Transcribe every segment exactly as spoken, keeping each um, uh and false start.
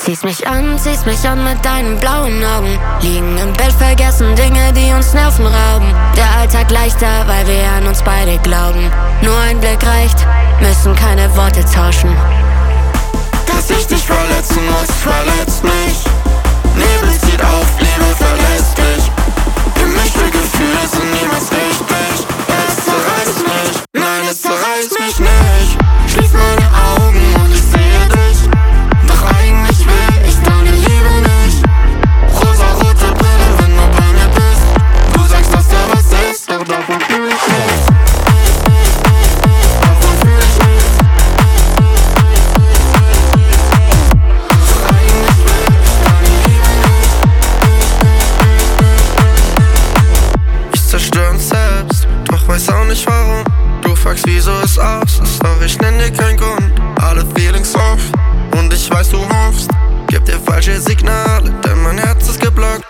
Ziehst mich an, ziehst mich an mit deinen blauen Augen. Liegen im Bett, vergessen Dinge, die uns Nerven rauben. Der Alltag leichter, weil wir an uns beide glauben. Nur ein Blick reicht, müssen keine Worte tauschen. Dass ich dich verletzen muss, verletzt mich. Nebel zieht auf, Liebe verlässt dich. Gemischte Gefühle sind niemals richtig. Es zerreißt mich, nein, es zerreißt mich nicht. Schließ meine Augen und ich sehe dich. Doch eigentlich will ich deine Liebe nicht. Rosa-rote Brille, wenn du bei mir bist. Du sagst, dass da was ist, doch davon fühl ich nichts. Davon fühl ich nichts. Doch eigentlich will ich deine Liebe nicht. Ich zerstör uns selbst, doch weiß auch nicht warum. Du fragst, wieso es aus ist, doch ich nenn dir keinen Grund. Alle Feelings off und ich weiß, du hoffst. Gib dir falsche Signale, denn mein Herz ist geblockt.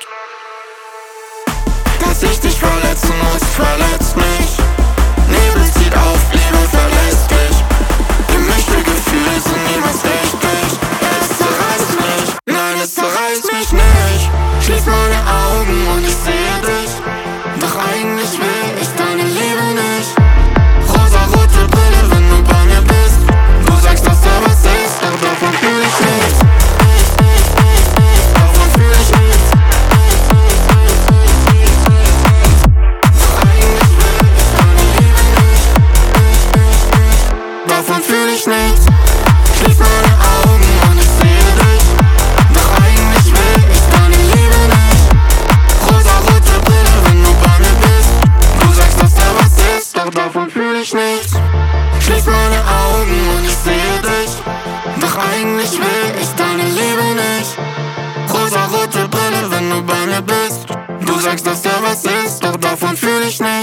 Dass ich dich verletzen muss, verletzt mich. Nebel zieht auf, Liebe verlässt dich. Gemischte Gefühle sind niemals richtig. Es zerreißt mich, nein, es zerreißt mich nicht. Schließ meine Augen und ich sehe dich. Doch eigentlich will ich deine Liebe nicht. Rosa-rote Brille, wenn du bei mir bist. Du sagst, dass da was ist, doch davon fühl ich nichts. Davon fühl ich nichts. Doch eigentlich will ich deine Liebe nicht. Davon fühl ich nichts. Schließ meine Augen und ich sehe dich. Doch eigentlich will ich deine Liebe nicht. Rosa-rote Brille, wenn du bei mir bist. Du sagst, dass da was ist, doch davon fühl ich nichts. Schließ meine Augen und ich sehe dich. Doch eigentlich will ich deine Liebe nicht. Rosa-rote Brille, wenn du bei mir bist. Du sagst, dass da was ist, doch davon fühl ich nichts.